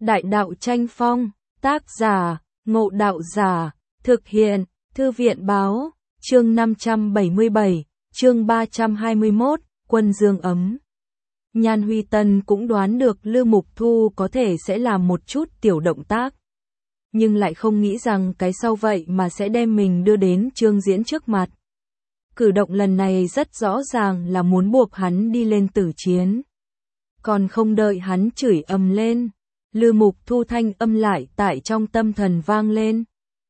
Đại đạo tranh phong, tác giả, Ngộ Đạo Giả, thực hiện, Thư viện báo, chương 577, chương 321, Quân Dương ấm. Nhan Huy Tân cũng đoán được Lưu Mục Thu có thể sẽ làm một chút tiểu động tác, nhưng lại không nghĩ rằng cái sau vậy mà sẽ đem mình đưa đến Trương Diễn trước mặt. Cử động lần này rất rõ ràng là muốn buộc hắn đi lên tử chiến. Còn không đợi hắn chửi ầm lên, Lưu Mục Thu thanh âm lại tại trong tâm thần vang lên.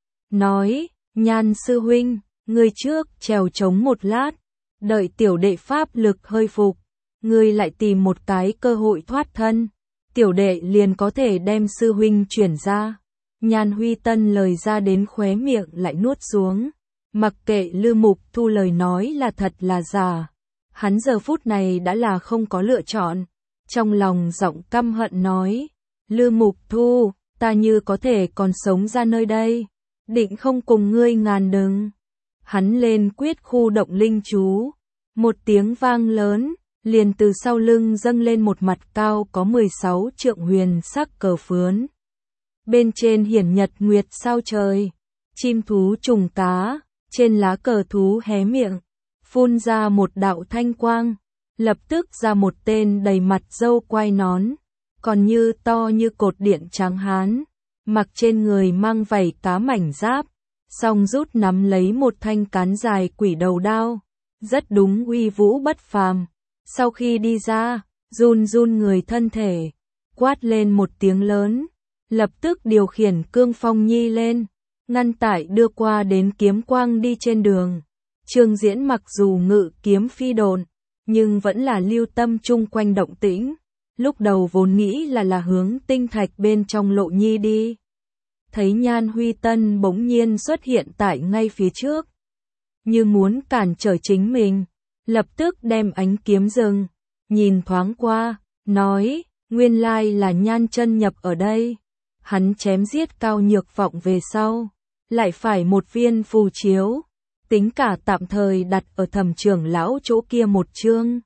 Nói, Nhan sư huynh, ngươi trước trèo trống một lát, đợi tiểu đệ pháp lực hơi phục, ngươi lại tìm một cái cơ hội thoát thân, tiểu đệ liền có thể đem sư huynh chuyển ra. Nhan Huy Tân lời ra đến khóe miệng lại nuốt xuống, mặc kệ Lưu Mục Thu lời nói là thật là giả, hắn giờ phút này đã là không có lựa chọn. Trong lòng giọng căm hận nói, Lưu Mục Thu, ta như có thể còn sống ra nơi đây, định không cùng ngươi ngàn đừng. Hắn lên quyết khu động linh chú, một tiếng vang lớn, liền từ sau lưng dâng lên một mặt cao có 16 trượng huyền sắc cờ phướn. Bên trên hiển nhật nguyệt sao trời, chim thú trùng cá, trên lá cờ thú hé miệng, phun ra một đạo thanh quang, lập tức ra một tên đầy mặt râu quai nón, còn như to như cột điện trắng hán, mặc trên người mang vảy cá mảnh giáp, song rút nắm lấy một thanh cán dài quỷ đầu đao, rất đúng uy vũ bất phàm. Sau khi đi ra, run run người thân thể, quát lên một tiếng lớn, lập tức điều khiển cương phong nhi lên, ngăn tải đưa qua đến kiếm quang đi trên đường. Trương Diễn mặc dù ngự kiếm phi độn, nhưng vẫn là lưu tâm chung quanh động tĩnh, lúc đầu vốn nghĩ là hướng tinh thạch bên trong lộ nhi đi. Thấy Nhan Huy Tân bỗng nhiên xuất hiện tại ngay phía trước, như muốn cản trở chính mình, lập tức đem ánh kiếm dừng, nhìn thoáng qua, nói, nguyên lai là Nhan chân nhập ở đây. Hắn chém giết Cao Nhược Vọng về sau, lại phải một viên phù chiếu, tính cả tạm thời đặt ở Thẩm trưởng lão chỗ kia một chương.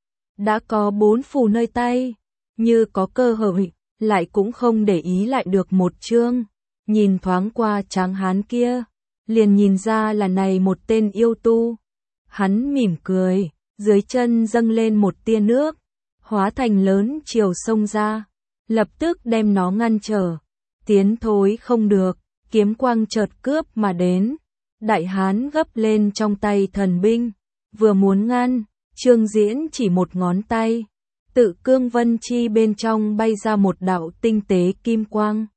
Đã có 4 phù nơi tay, như có cơ hội, lại cũng không để ý lại được một chương. Nhìn thoáng qua tráng hán kia, liền nhìn ra là này một tên yêu tu. Hắn mỉm cười, dưới chân dâng lên một tia nước, hóa thành lớn chiều sông ra, lập tức đem nó ngăn trở. Tiến thối không được, kiếm quang chợt cướp mà đến. Đại hán gấp lên trong tay thần binh, vừa muốn ngăn, Trương Diễn chỉ một ngón tay, tự cương vân chi bên trong bay ra một đạo tinh tế kim quang.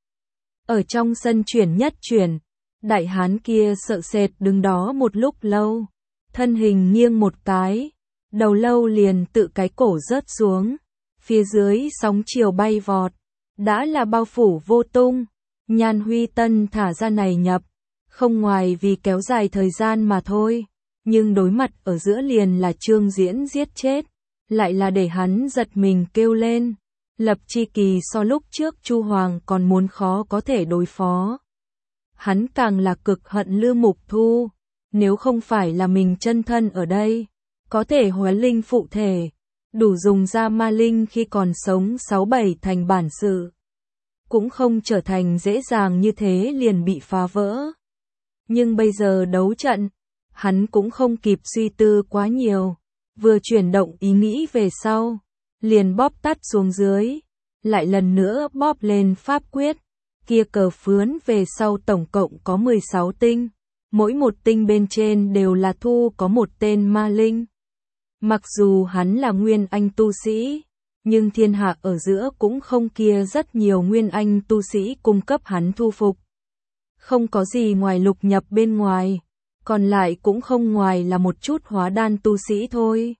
Ở trong sân chuyển nhất chuyển, đại hán kia sợ sệt đứng đó một lúc lâu, thân hình nghiêng một cái, đầu lâu liền tự cái cổ rớt xuống, phía dưới sóng chiều bay vọt, đã là bao phủ vô tung. Nhan Huy Tân thả ra này nhập, không ngoài vì kéo dài thời gian mà thôi, nhưng đối mặt ở giữa liền là Trương Diễn giết chết, lại là để hắn giật mình kêu lên. Lập chi kỳ so lúc trước Chu Hoàng còn muốn khó có thể đối phó. Hắn càng là cực hận Lưu Mục Thu, nếu không phải là mình chân thân ở đây, có thể hóa linh phụ thể, đủ dùng ra ma linh khi còn sống 6-7 thành bản sự, cũng không trở thành dễ dàng như thế liền bị phá vỡ. Nhưng bây giờ đấu trận, hắn cũng không kịp suy tư quá nhiều, vừa chuyển động ý nghĩ về sau, liền bóp tắt xuống dưới, lại lần nữa bóp lên pháp quyết, kia cờ phướn về sau tổng cộng có 16 tinh, mỗi một tinh bên trên đều là thu có một tên ma linh. Mặc dù hắn là nguyên anh tu sĩ, nhưng thiên hạ ở giữa cũng không kia rất nhiều nguyên anh tu sĩ cung cấp hắn thu phục. Không có gì ngoài lục nhập bên ngoài, còn lại cũng không ngoài là một chút hóa đan tu sĩ thôi.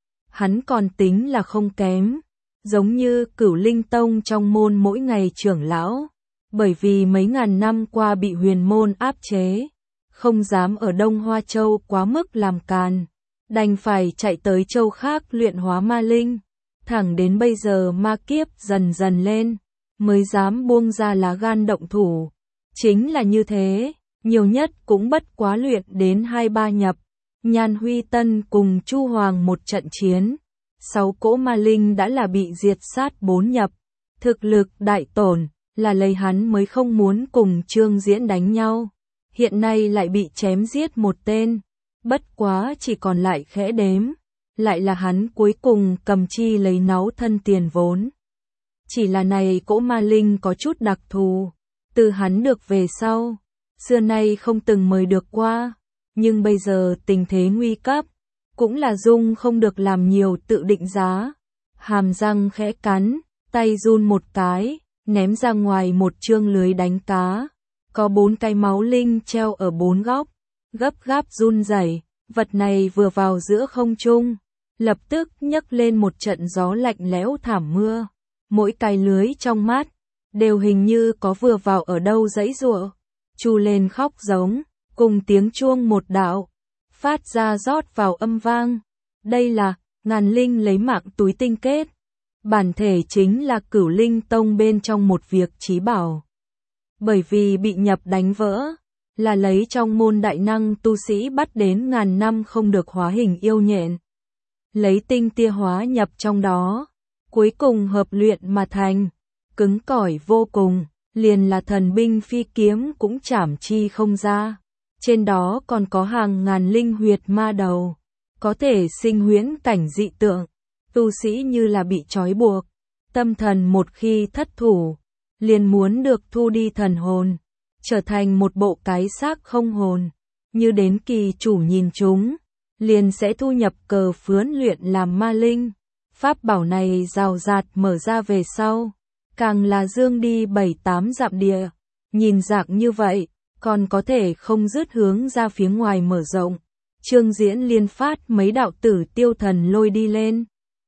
Hắn còn tính là không kém, giống như Cửu Linh Tông trong môn mỗi ngày trưởng lão, bởi vì mấy ngàn năm qua bị huyền môn áp chế, không dám ở Đông Hoa Châu quá mức làm càn, đành phải chạy tới châu khác luyện hóa ma linh. Thẳng đến bây giờ ma kiếp dần dần lên, mới dám buông ra lá gan động thủ. Chính là như thế, nhiều nhất cũng bất quá luyện đến 2-3 nhập. Nhan Huy Tân cùng Chu Hoàng một trận chiến, 6 cỗ ma linh đã là bị diệt sát 4 nhập, thực lực đại tổn, là lấy hắn mới không muốn cùng Trương Diễn đánh nhau. Hiện nay lại bị chém giết một tên, bất quá chỉ còn lại khẽ đếm, lại là hắn cuối cùng cầm chi lấy náu thân tiền vốn. Chỉ là này cỗ ma linh có chút đặc thù, từ hắn được về sau, xưa nay không từng mời được qua, nhưng bây giờ tình thế nguy cấp, cũng là Dung không được làm nhiều tự định giá. Hàm răng khẽ cắn, tay run một cái, ném ra ngoài một chương lưới đánh cá. Có 4 cái máu linh treo ở 4 góc, gấp gáp run rẩy, vật này vừa vào giữa không trung, lập tức nhấc lên một trận gió lạnh lẽo thảm mưa. Mỗi cái lưới trong mắt, đều hình như có vừa vào ở đâu giãy giụa, chu lên khóc giống, cùng tiếng chuông một đạo, phát ra rót vào âm vang. Đây là ngàn linh lấy mạng túi tinh kết, bản thể chính là Cửu Linh Tông bên trong một việc chí bảo. Bởi vì bị nhập đánh vỡ, là lấy trong môn đại năng tu sĩ bắt đến ngàn năm không được hóa hình yêu nhện. Lấy tinh tia hóa nhập trong đó, cuối cùng hợp luyện mà thành, cứng cỏi vô cùng, liền là thần binh phi kiếm cũng chảm chi không ra. Trên đó còn có hàng ngàn linh huyệt ma đầu, có thể sinh huyễn cảnh dị tượng, tu sĩ như là bị trói buộc, tâm thần một khi thất thủ, liền muốn được thu đi thần hồn, trở thành một bộ cái xác không hồn, như đến kỳ chủ nhìn chúng, liền sẽ thu nhập cờ phướn luyện làm ma linh. Pháp bảo này rào rạt mở ra về sau, càng là dương đi 7-8 dặm địa, nhìn dạng như vậy, còn có thể không dứt hướng ra phía ngoài mở rộng. Trương Diễn liên phát mấy đạo tử tiêu thần lôi đi lên.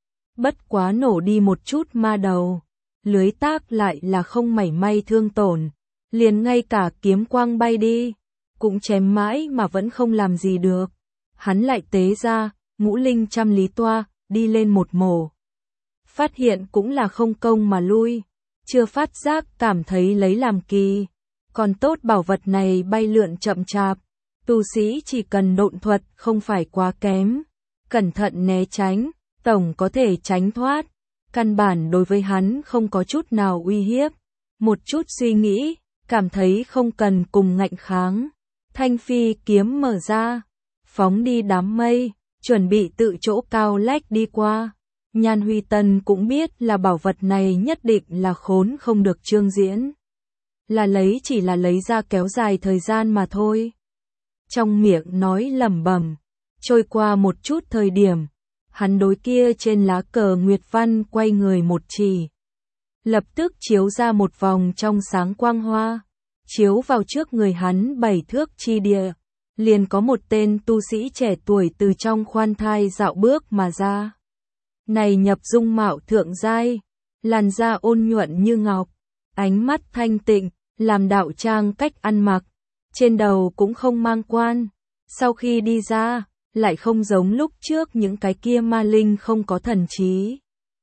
Bất quá nổ đi một chút ma đầu, lưới tác lại là không mảy may thương tổn, liền ngay cả kiếm quang bay đi, cũng chém mãi mà vẫn không làm gì được. Hắn lại tế ra, ngũ linh trăm lý toa, đi lên một mổ. Phát hiện cũng là không công mà lui, chưa phát giác cảm thấy lấy làm kỳ. Còn tốt bảo vật này bay lượn chậm chạp, tu sĩ chỉ cần độn thuật không phải quá kém, cẩn thận né tránh, tổng có thể tránh thoát. Căn bản đối với hắn không có chút nào uy hiếp. Một chút suy nghĩ, cảm thấy không cần cùng ngạnh kháng. Thanh phi kiếm mở ra, phóng đi đám mây, chuẩn bị tự chỗ cao lách đi qua. Nhan Huy Tân cũng biết là bảo vật này nhất định là khốn không được Trương Diễn. Là lấy chỉ là lấy ra kéo dài thời gian mà thôi. Trong miệng nói lẩm bẩm, trôi qua một chút thời điểm, hắn đối kia trên lá cờ Nguyệt Văn quay người một chỉ. Lập tức chiếu ra một vòng trong sáng quang hoa, chiếu vào trước người hắn 7 thước chi địa. Liền có một tên tu sĩ trẻ tuổi từ trong khoan thai dạo bước mà ra. Này nhập dung mạo thượng giai, làn da ôn nhuận như ngọc, ánh mắt thanh tịnh, làm đạo trang cách ăn mặc, trên đầu cũng không mang quan. Sau khi đi ra, lại không giống lúc trước những cái kia ma linh không có thần trí.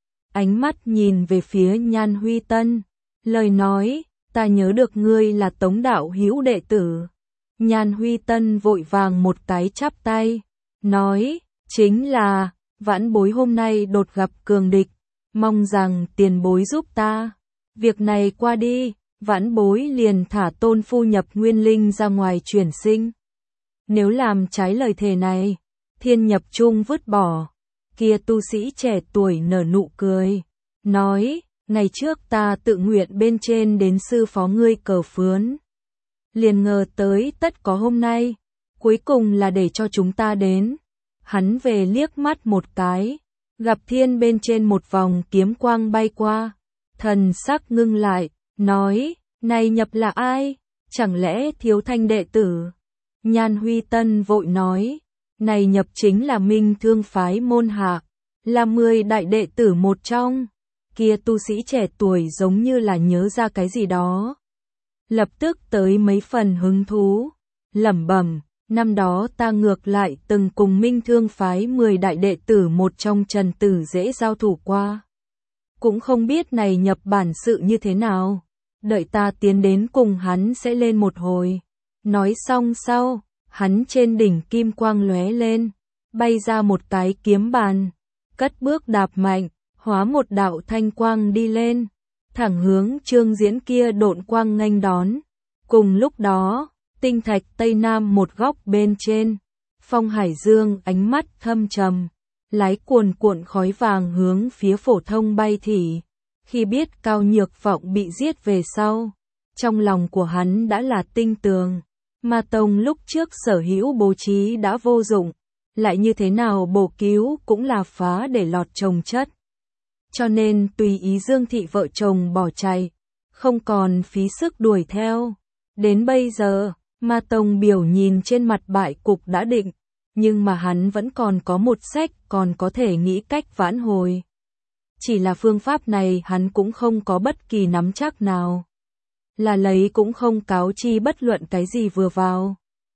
Ánh mắt nhìn về phía Nhan Huy Tân, lời nói, ta nhớ được ngươi là Tống đạo hữu đệ tử. Nhan Huy Tân vội vàng một cái chắp tay, nói, chính là, vãn bối hôm nay đột gặp cường địch, mong rằng tiền bối giúp ta. Việc này qua đi, vãn bối liền thả tôn phu nhập nguyên linh ra ngoài chuyển sinh. Nếu làm trái lời thề này, thiên nhập chung vứt bỏ. Kia tu sĩ trẻ tuổi nở nụ cười, nói, ngày trước ta tự nguyện bên trên đến sư phó ngươi cờ phướn. Liền ngờ tới tất có hôm nay, cuối cùng là để cho chúng ta đến. Hắn về liếc mắt một cái, gặp thiên bên trên một vòng kiếm quang bay qua, thần sắc ngưng lại, nói, này nhập là ai, chẳng lẽ Thiếu Thanh đệ tử? Nhan Huy Tân vội nói, này nhập chính là Minh Thương phái môn hạ, là 10 đại đệ tử một trong. Kia tu sĩ trẻ tuổi giống như là nhớ ra cái gì đó, lập tức tới mấy phần hứng thú, lẩm bẩm, năm đó ta ngược lại từng cùng Minh Thương phái 10 đại đệ tử một trong Trần Tử dễ giao thủ qua. Cũng không biết này nhập bản sự như thế nào, đợi ta tiến đến cùng hắn sẽ lên một hồi. Nói xong sau, hắn trên đỉnh kim quang lóe lên, bay ra một cái kiếm bàn, cất bước đạp mạnh, hóa một đạo thanh quang đi lên. thẳng hướng Trương Diễn kia độn quang nghênh đón. Cùng lúc đó, tinh thạch Tây Nam một góc bên trên, Phong Hải Dương ánh mắt thâm trầm, lái cuồn cuộn khói vàng hướng phía phổ thông bay thỉ. Khi biết Cao Nhược Vọng bị giết về sau, trong lòng của hắn đã là tinh tường. Ma Tông lúc trước sở hữu bố trí đã vô dụng, lại như thế nào bổ cứu cũng là phá để lọt trồng chất. Cho nên tùy ý Dương Thị vợ chồng bỏ chạy, không còn phí sức đuổi theo. Đến bây giờ, Ma Tông biểu nhìn trên mặt bại cục đã định, nhưng mà hắn vẫn còn có một sách còn có thể nghĩ cách vãn hồi. Chỉ là phương pháp này hắn cũng không có bất kỳ nắm chắc nào. Là lấy cũng không cáo chi bất luận cái gì vừa vào.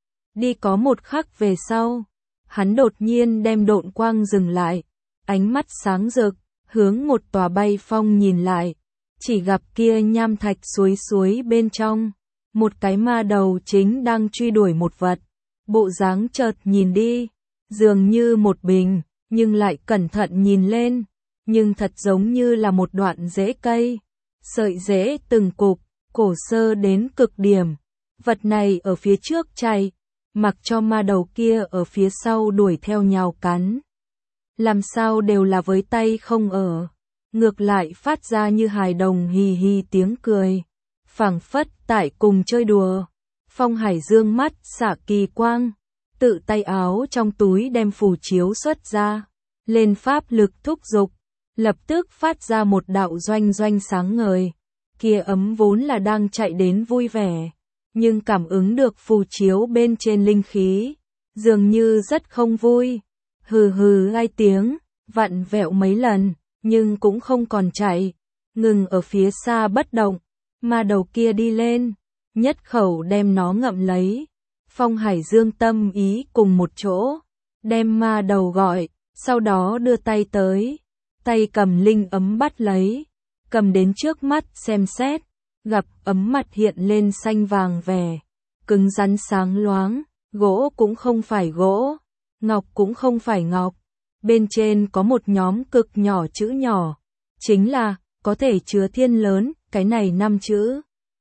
Đi có một khắc về sau, hắn đột nhiên đem độn quang dừng lại, ánh mắt sáng rực, hướng một tòa bay phong nhìn lại, chỉ gặp kia nham thạch suối bên trong, một cái ma đầu chính đang truy đuổi một vật, bộ dáng chợt nhìn đi, dường như một bình, nhưng lại cẩn thận nhìn lên, nhưng thật giống như là một đoạn rễ cây, sợi rễ từng cục, cổ sơ đến cực điểm, vật này ở phía trước chạy, mặc cho ma đầu kia ở phía sau đuổi theo nhào cắn. Làm sao đều là với tay không ở, ngược lại phát ra như hài đồng hì hì tiếng cười, phảng phất tại cùng chơi đùa. Phong Hải Dương mắt xạ kỳ quang, tự tay áo trong túi đem phù chiếu xuất ra, lên pháp lực thúc giục, lập tức phát ra một đạo doanh doanh sáng ngời. Kia ấm vốn là đang chạy đến vui vẻ, nhưng cảm ứng được phù chiếu bên trên linh khí, dường như rất không vui. Hừ hừ hai tiếng, vặn vẹo mấy lần, nhưng cũng không còn chạy, ngừng ở phía xa bất động. Ma đầu kia đi lên, nhất khẩu đem nó ngậm lấy. Phong Hải Dương tâm ý cùng một chỗ, đem ma đầu gọi, sau đó đưa tay tới, tay cầm linh ấm bắt lấy, cầm đến trước mắt xem xét, gặp ấm mặt hiện lên xanh vàng vẻ, cứng rắn sáng loáng, gỗ cũng không phải gỗ, ngọc cũng không phải ngọc, bên trên có một nhóm cực nhỏ chữ nhỏ, chính là có thể chứa thiên lớn, cái này 5 chữ.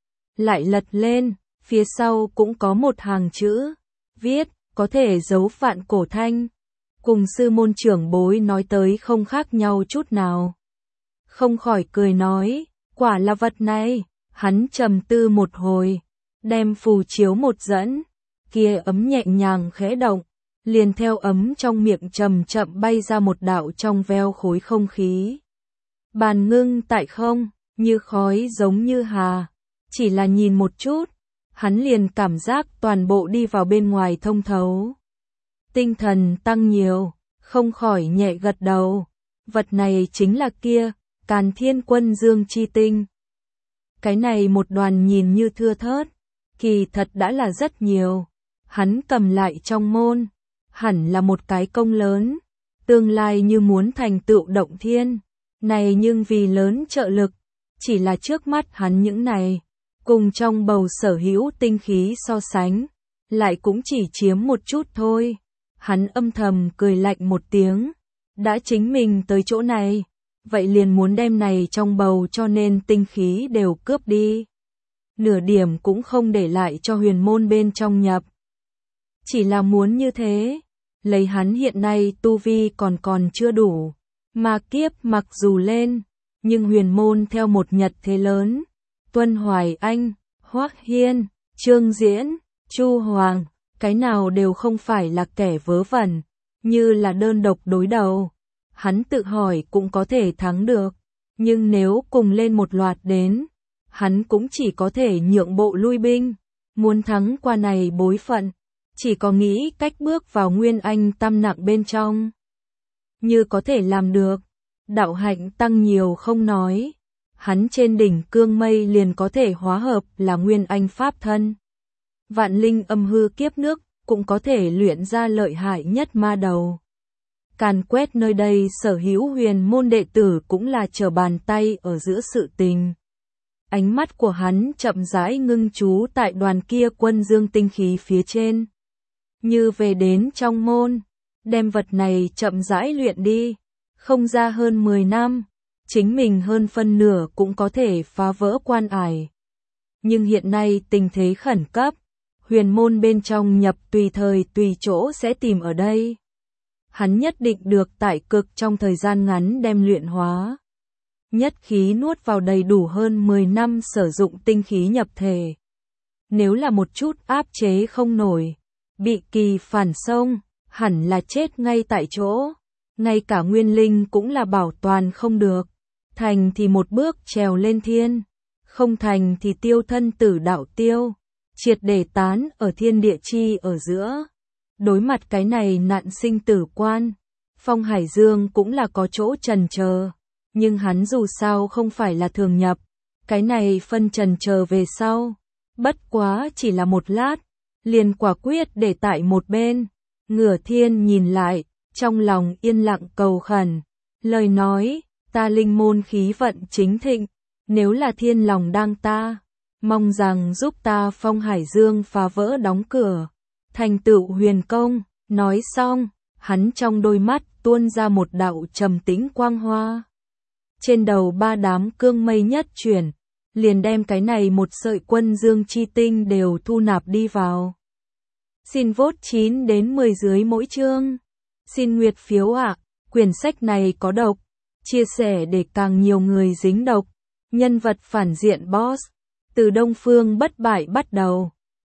Lại lật lên, phía sau cũng có một hàng chữ, viết, có thể giấu vạn cổ thanh. Cùng sư môn trưởng bối nói tới không khác nhau chút nào. Không khỏi cười nói, quả là vật này, hắn trầm tư một hồi, đem phù chiếu một dẫn, kia ấm nhẹ nhàng khẽ động, liền theo ấm trong miệng chậm chậm bay ra một đạo trong veo khối không khí. Bàn ngưng tại không, như khói giống như hà, chỉ là nhìn một chút, hắn liền cảm giác toàn bộ đi vào bên ngoài thông thấu. Tinh thần tăng nhiều, không khỏi nhẹ gật đầu, vật này chính là kia, Càn Thiên Quân Dương chi tinh. Cái này một đoàn nhìn như thưa thớt, kỳ thật đã là rất nhiều, hắn cầm lại trong môn, hẳn là một cái công lớn, tương lai như muốn thành tựu động thiên, này nhưng vì lớn trợ lực, chỉ là trước mắt hắn những này, cùng trong bầu sở hữu tinh khí so sánh, lại cũng chỉ chiếm một chút thôi. Hắn âm thầm cười lạnh một tiếng, đã chính mình tới chỗ này, vậy liền muốn đem này trong bầu cho nên tinh khí đều cướp đi. Nửa điểm cũng không để lại cho huyền môn bên trong nhập. Chỉ là muốn như thế, lấy hắn hiện nay tu vi còn chưa đủ, mà kiếp mặc dù lên, nhưng huyền môn theo một nhật thế lớn, Tuân Hoài Anh, Hoắc Hiên, Trương Diễn, Chu Hoàng, cái nào đều không phải là kẻ vớ vẩn, như là đơn độc đối đầu. Hắn tự hỏi cũng có thể thắng được, nhưng nếu cùng lên một loạt đến, hắn cũng chỉ có thể nhượng bộ lui binh. Muốn thắng qua này bối phận, chỉ có nghĩ cách bước vào Nguyên Anh tam nặng bên trong. Như có thể làm được, đạo hạnh tăng nhiều không nói, hắn trên đỉnh cương mây liền có thể hóa hợp là Nguyên Anh pháp thân. Vạn linh âm hư kiếp nước cũng có thể luyện ra lợi hại nhất ma đầu. Càn quét nơi đây sở hữu huyền môn đệ tử cũng là trở bàn tay ở giữa sự tình. Ánh mắt của hắn chậm rãi ngưng chú tại đoàn kia quân dương tinh khí phía trên. Như về đến trong môn, đem vật này chậm rãi luyện đi, không ra hơn 10 năm, chính mình hơn phân nửa cũng có thể phá vỡ quan ải. Nhưng hiện nay tình thế khẩn cấp, huyền môn bên trong nhập tùy thời tùy chỗ sẽ tìm ở đây. Hắn nhất định được tại cực trong thời gian ngắn đem luyện hóa. Nhất khí nuốt vào đầy đủ hơn 10 năm sử dụng tinh khí nhập thể. Nếu là một chút áp chế không nổi, bị kỳ phản xông, hẳn là chết ngay tại chỗ. Ngay cả nguyên linh cũng là bảo toàn không được. Thành thì một bước trèo lên thiên, không thành thì tiêu thân tử đạo tiêu, triệt để tán ở thiên địa chi ở giữa. Đối mặt cái này nạn sinh tử quan, Phong Hải Dương cũng là có chỗ chần chờ, nhưng hắn dù sao không phải là thường nhập, cái này phân chần chờ về sau, bất quá chỉ là một lát, liền quả quyết để tại một bên. Ngửa thiên nhìn lại, trong lòng yên lặng cầu khẩn, lời nói, ta linh môn khí vận chính thịnh, nếu là thiên lòng đang ta, mong rằng giúp ta Phong Hải Dương phá vỡ đóng cửa, thành tựu huyền công. Nói xong, hắn trong đôi mắt tuôn ra một đạo trầm tĩnh quang hoa. Trên đầu ba đám cương mây nhất chuyển, liền đem cái này một sợi quân dương chi tinh đều thu nạp đi vào. Xin vote 9 đến 10 dưới mỗi chương. Xin nguyệt phiếu ạ, quyển sách này có độc, chia sẻ để càng nhiều người dính độc. Nhân vật phản diện boss, từ Đông Phương bất bại bắt đầu.